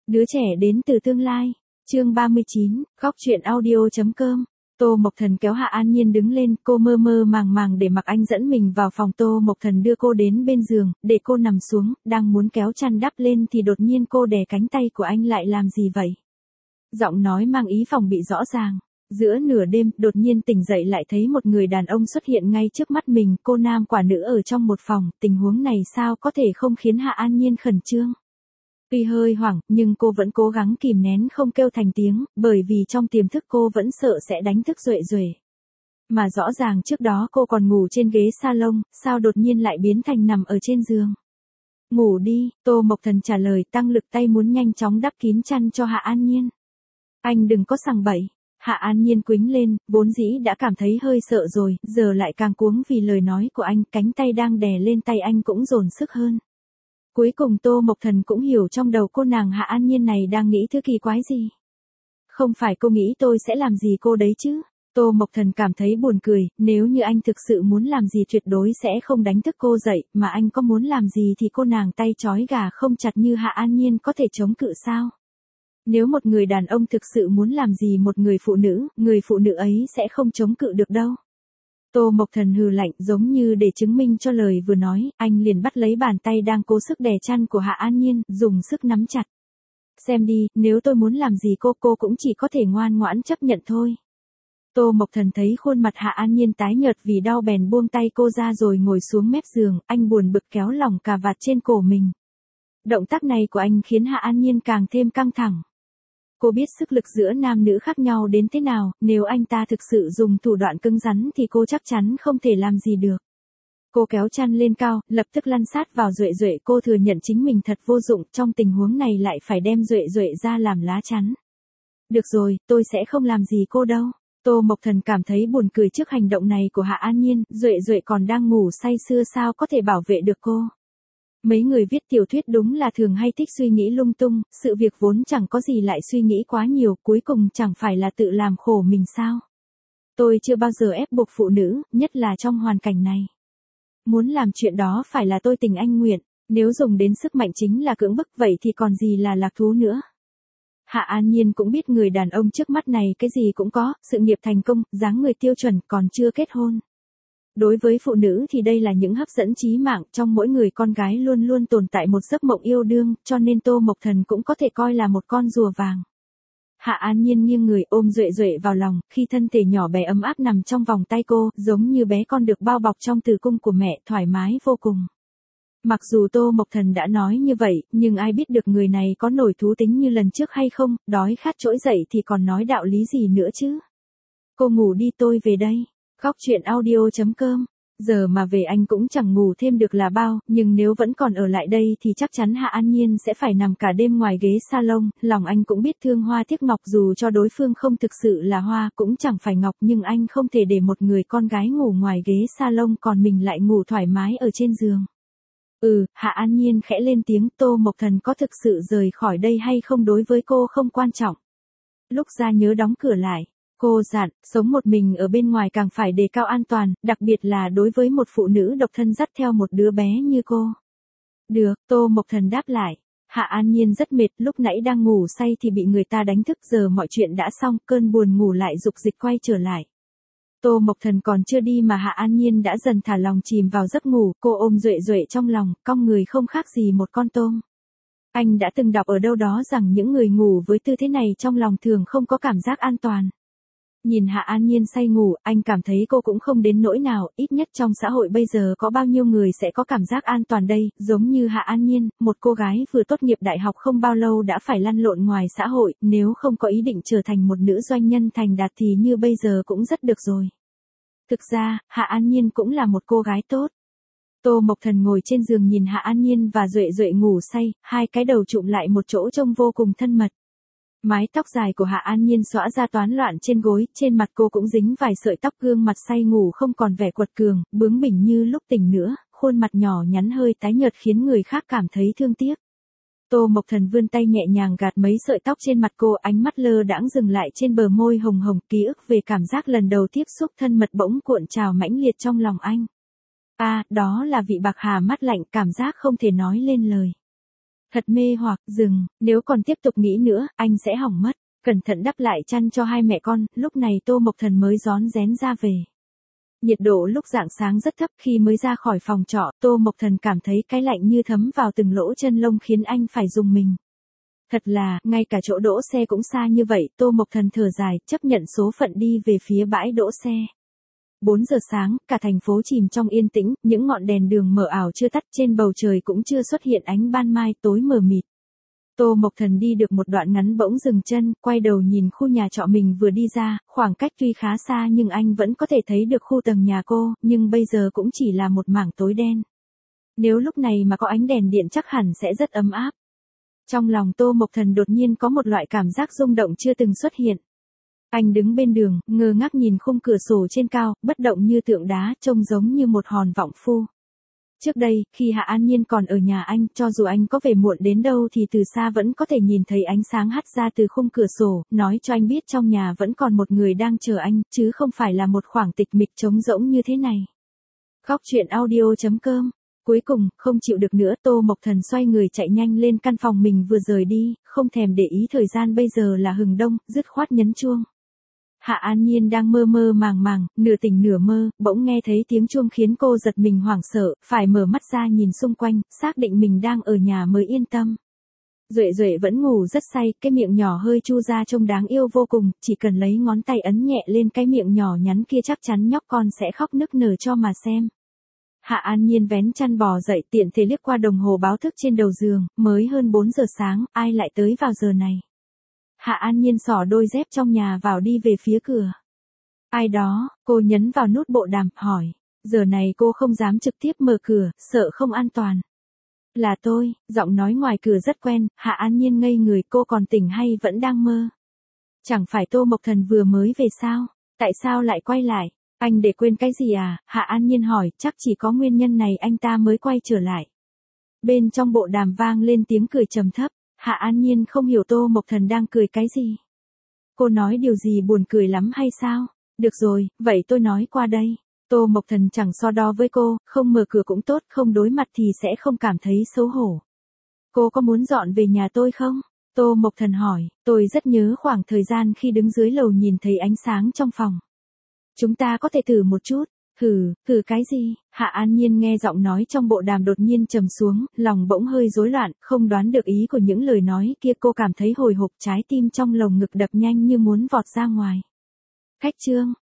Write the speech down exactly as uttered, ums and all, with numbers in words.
Đứa trẻ đến từ tương lai. Chương ba mươi chín, góc truyện audio.com. Tô Mộc Thần kéo Hạ An Nhiên đứng lên, cô mơ mơ màng màng để mặc anh dẫn mình vào phòng. Tô Mộc Thần đưa cô đến bên giường, để cô nằm xuống, đang muốn kéo chăn đắp lên thì đột nhiên cô đè cánh tay của anh lại. Làm gì vậy? Giọng nói mang ý phòng bị rõ ràng. Giữa nửa đêm, đột nhiên tỉnh dậy lại thấy một người đàn ông xuất hiện ngay trước mắt mình. Cô nam quả nữ ở trong một phòng, tình huống này sao có thể không khiến Hạ An Nhiên khẩn trương. Tuy hơi hoảng, nhưng cô vẫn cố gắng kìm nén không kêu thành tiếng, bởi vì trong tiềm thức cô vẫn sợ sẽ đánh thức Duệ Duệ. Mà rõ ràng trước đó cô còn ngủ trên ghế salon, sao đột nhiên lại biến thành nằm ở trên giường. Ngủ đi, Tô Mộc Thần trả lời, tăng lực tay muốn nhanh chóng đắp kín chăn cho Hạ An Nhiên. Anh đừng có sằng bậy. Hạ An Nhiên quĩnh lên, vốn dĩ đã cảm thấy hơi sợ rồi, giờ lại càng cuống vì lời nói của anh, cánh tay đang đè lên tay anh cũng dồn sức hơn. Cuối cùng Tô Mộc Thần cũng hiểu trong đầu cô nàng Hạ An Nhiên này đang nghĩ thứ kỳ quái gì. Không phải cô nghĩ tôi sẽ làm gì cô đấy chứ? Tô Mộc Thần cảm thấy buồn cười, nếu như anh thực sự muốn làm gì tuyệt đối sẽ không đánh thức cô dậy, mà anh có muốn làm gì thì cô nàng tay trói gà không chặt như Hạ An Nhiên có thể chống cự sao? Nếu một người đàn ông thực sự muốn làm gì một người phụ nữ, người phụ nữ ấy sẽ không chống cự được đâu. Tô Mộc Thần hừ lạnh, giống như để chứng minh cho lời vừa nói, anh liền bắt lấy bàn tay đang cố sức đè chăn của Hạ An Nhiên, dùng sức nắm chặt. Xem đi, nếu tôi muốn làm gì cô, cô cũng chỉ có thể ngoan ngoãn chấp nhận thôi. Tô Mộc Thần thấy khuôn mặt Hạ An Nhiên tái nhợt vì đau bèn buông tay cô ra rồi ngồi xuống mép giường, anh buồn bực kéo lỏng cà vạt trên cổ mình. Động tác này của anh khiến Hạ An Nhiên càng thêm căng thẳng. Cô biết sức lực giữa nam nữ khác nhau đến thế nào, nếu anh ta thực sự dùng thủ đoạn cứng rắn thì cô chắc chắn không thể làm gì được. Cô kéo chăn lên cao, lập tức lăn sát vào Duệ Duệ, cô thừa nhận chính mình thật vô dụng, trong tình huống này lại phải đem Duệ Duệ ra làm lá chắn. Được rồi, tôi sẽ không làm gì cô đâu. Tô Mộc Thần cảm thấy buồn cười trước hành động này của Hạ An Nhiên, Duệ Duệ còn đang ngủ say sưa sao có thể bảo vệ được cô. Mấy người viết tiểu thuyết đúng là thường hay thích suy nghĩ lung tung, sự việc vốn chẳng có gì lại suy nghĩ quá nhiều, cuối cùng chẳng phải là tự làm khổ mình sao. Tôi chưa bao giờ ép buộc phụ nữ, nhất là trong hoàn cảnh này. Muốn làm chuyện đó phải là tôi tình anh nguyện, nếu dùng đến sức mạnh chính là cưỡng bức vậy thì còn gì là lạc thú nữa. Hạ An Nhiên cũng biết người đàn ông trước mắt này cái gì cũng có, sự nghiệp thành công, dáng người tiêu chuẩn, còn chưa kết hôn. Đối với phụ nữ thì đây là những hấp dẫn chí mạng, trong mỗi người con gái luôn luôn tồn tại một giấc mộng yêu đương, cho nên Tô Mộc Thần cũng có thể coi là một con rùa vàng. Hạ An Nhiên nghiêng người ôm Duệ Duệ vào lòng, khi thân thể nhỏ bé ấm áp nằm trong vòng tay cô, giống như bé con được bao bọc trong tử cung của mẹ, thoải mái vô cùng. Mặc dù Tô Mộc Thần đã nói như vậy, nhưng ai biết được người này có nổi thú tính như lần trước hay không, đói khát trỗi dậy thì còn nói đạo lý gì nữa chứ. Cô ngủ đi, tôi về đây. Góc truyện audio.com. Giờ mà về anh cũng chẳng ngủ thêm được là bao, nhưng nếu vẫn còn ở lại đây thì chắc chắn Hạ An Nhiên sẽ phải nằm cả đêm ngoài ghế salon, lòng anh cũng biết thương hoa tiếc ngọc, dù cho đối phương không thực sự là hoa cũng chẳng phải ngọc, nhưng anh không thể để một người con gái ngủ ngoài ghế salon còn mình lại ngủ thoải mái ở trên giường. Ừ, Hạ An Nhiên khẽ lên tiếng, Tô Mộc Thần có thực sự rời khỏi đây hay không đối với cô không quan trọng. Lúc ra nhớ đóng cửa lại. Cô dặn, sống một mình ở bên ngoài càng phải đề cao an toàn, đặc biệt là đối với một phụ nữ độc thân dắt theo một đứa bé như cô. Được, Tô Mộc Thần đáp lại. Hạ An Nhiên rất mệt, lúc nãy đang ngủ say thì bị người ta đánh thức, giờ mọi chuyện đã xong, cơn buồn ngủ lại dục dịch quay trở lại. Tô Mộc Thần còn chưa đi mà Hạ An Nhiên đã dần thả lòng chìm vào giấc ngủ, cô ôm Duệ Duệ trong lòng, cong người không khác gì một con tôm. Anh đã từng đọc ở đâu đó rằng những người ngủ với tư thế này trong lòng thường không có cảm giác an toàn. Nhìn Hạ An Nhiên say ngủ, anh cảm thấy cô cũng không đến nỗi nào, ít nhất trong xã hội bây giờ có bao nhiêu người sẽ có cảm giác an toàn đây, giống như Hạ An Nhiên, một cô gái vừa tốt nghiệp đại học không bao lâu đã phải lăn lộn ngoài xã hội, nếu không có ý định trở thành một nữ doanh nhân thành đạt thì như bây giờ cũng rất được rồi. Thực ra, Hạ An Nhiên cũng là một cô gái tốt. Tô Mộc Thần ngồi trên giường nhìn Hạ An Nhiên và Duệ Duệ ngủ say, hai cái đầu chụm lại một chỗ trông vô cùng thân mật. Mái tóc dài của Hạ An Nhiên xõa ra toán loạn trên gối, trên mặt cô cũng dính vài sợi tóc, gương mặt say ngủ không còn vẻ quật cường, bướng bỉnh như lúc tỉnh nữa, khuôn mặt nhỏ nhắn hơi tái nhợt khiến người khác cảm thấy thương tiếc. Tô Mộc Thần vươn tay nhẹ nhàng gạt mấy sợi tóc trên mặt cô, ánh mắt lơ đãng dừng lại trên bờ môi hồng hồng, ký ức về cảm giác lần đầu tiếp xúc thân mật bỗng cuộn trào mãnh liệt trong lòng anh. À, đó là vị bạc hà mắt lạnh, cảm giác không thể nói lên lời. Thật mê hoặc, dừng, nếu còn tiếp tục nghĩ nữa, anh sẽ hỏng mất. Cẩn thận đắp lại chăn cho hai mẹ con, lúc này Tô Mộc Thần mới rón rén ra về. Nhiệt độ lúc rạng sáng rất thấp, khi mới ra khỏi phòng trọ, Tô Mộc Thần cảm thấy cái lạnh như thấm vào từng lỗ chân lông khiến anh phải rùng mình. Thật là, ngay cả chỗ đỗ xe cũng xa như vậy, Tô Mộc Thần thở dài, chấp nhận số phận đi về phía bãi đỗ xe. bốn giờ sáng, cả thành phố chìm trong yên tĩnh, những ngọn đèn đường mờ ảo chưa tắt, trên bầu trời cũng chưa xuất hiện ánh ban mai, tối mờ mịt. Tô Mộc Thần đi được một đoạn ngắn bỗng dừng chân, quay đầu nhìn khu nhà trọ mình vừa đi ra, khoảng cách tuy khá xa nhưng anh vẫn có thể thấy được khu tầng nhà cô, nhưng bây giờ cũng chỉ là một mảng tối đen. Nếu lúc này mà có ánh đèn điện chắc hẳn sẽ rất ấm áp. Trong lòng Tô Mộc Thần đột nhiên có một loại cảm giác rung động chưa từng xuất hiện. Anh đứng bên đường, ngơ ngác nhìn khung cửa sổ trên cao, bất động như tượng đá, trông giống như một hòn vọng phu. Trước đây, khi Hạ An Nhiên còn ở nhà anh, cho dù anh có về muộn đến đâu thì từ xa vẫn có thể nhìn thấy ánh sáng hắt ra từ khung cửa sổ, nói cho anh biết trong nhà vẫn còn một người đang chờ anh, chứ không phải là một khoảng tịch mịch trống rỗng như thế này. Khóc chuyện audio chấm com. Cuối cùng, không chịu được nữa, Tô Mộc Thần xoay người chạy nhanh lên căn phòng mình vừa rời đi, không thèm để ý thời gian bây giờ là hừng đông, dứt khoát nhấn chuông. Hạ An Nhiên đang mơ mơ màng màng, nửa tỉnh nửa mơ, bỗng nghe thấy tiếng chuông khiến cô giật mình hoảng sợ, phải mở mắt ra nhìn xung quanh, xác định mình đang ở nhà mới yên tâm. Duệ Duệ vẫn ngủ rất say, cái miệng nhỏ hơi chu ra trông đáng yêu vô cùng, chỉ cần lấy ngón tay ấn nhẹ lên cái miệng nhỏ nhắn kia chắc chắn nhóc con sẽ khóc nức nở cho mà xem. Hạ An Nhiên vén chăn bò dậy, tiện thể liếc qua đồng hồ báo thức trên đầu giường, mới hơn bốn giờ sáng, ai lại tới vào giờ này. Hạ An Nhiên xỏ đôi dép trong nhà vào đi về phía cửa. Ai đó, cô nhấn vào nút bộ đàm, hỏi. Giờ này cô không dám trực tiếp mở cửa, sợ không an toàn. Là tôi, giọng nói ngoài cửa rất quen, Hạ An Nhiên ngây người, cô còn tỉnh hay vẫn đang mơ? Chẳng phải Tô Mộc Thần vừa mới về sao? Tại sao lại quay lại? Anh để quên cái gì à? Hạ An Nhiên hỏi, chắc chỉ có nguyên nhân này anh ta mới quay trở lại. Bên trong bộ đàm vang lên tiếng cười trầm thấp. Hạ An Nhiên không hiểu Tô Mộc Thần đang cười cái gì. Cô nói điều gì buồn cười lắm hay sao? Được rồi, vậy tôi nói qua đây. Tô Mộc Thần chẳng so đo với cô, không mở cửa cũng tốt, không đối mặt thì sẽ không cảm thấy xấu hổ. Cô có muốn dọn về nhà tôi không? Tô Mộc Thần hỏi, tôi rất nhớ khoảng thời gian khi đứng dưới lầu nhìn thấy ánh sáng trong phòng. Chúng ta có thể thử một chút. Hừ, hừ cái gì? Hạ An Nhiên nghe giọng nói trong bộ đàm đột nhiên trầm xuống, lòng bỗng hơi rối loạn, không đoán được ý của những lời nói kia, cô cảm thấy hồi hộp, trái tim trong lồng ngực đập nhanh như muốn vọt ra ngoài. Khách trương,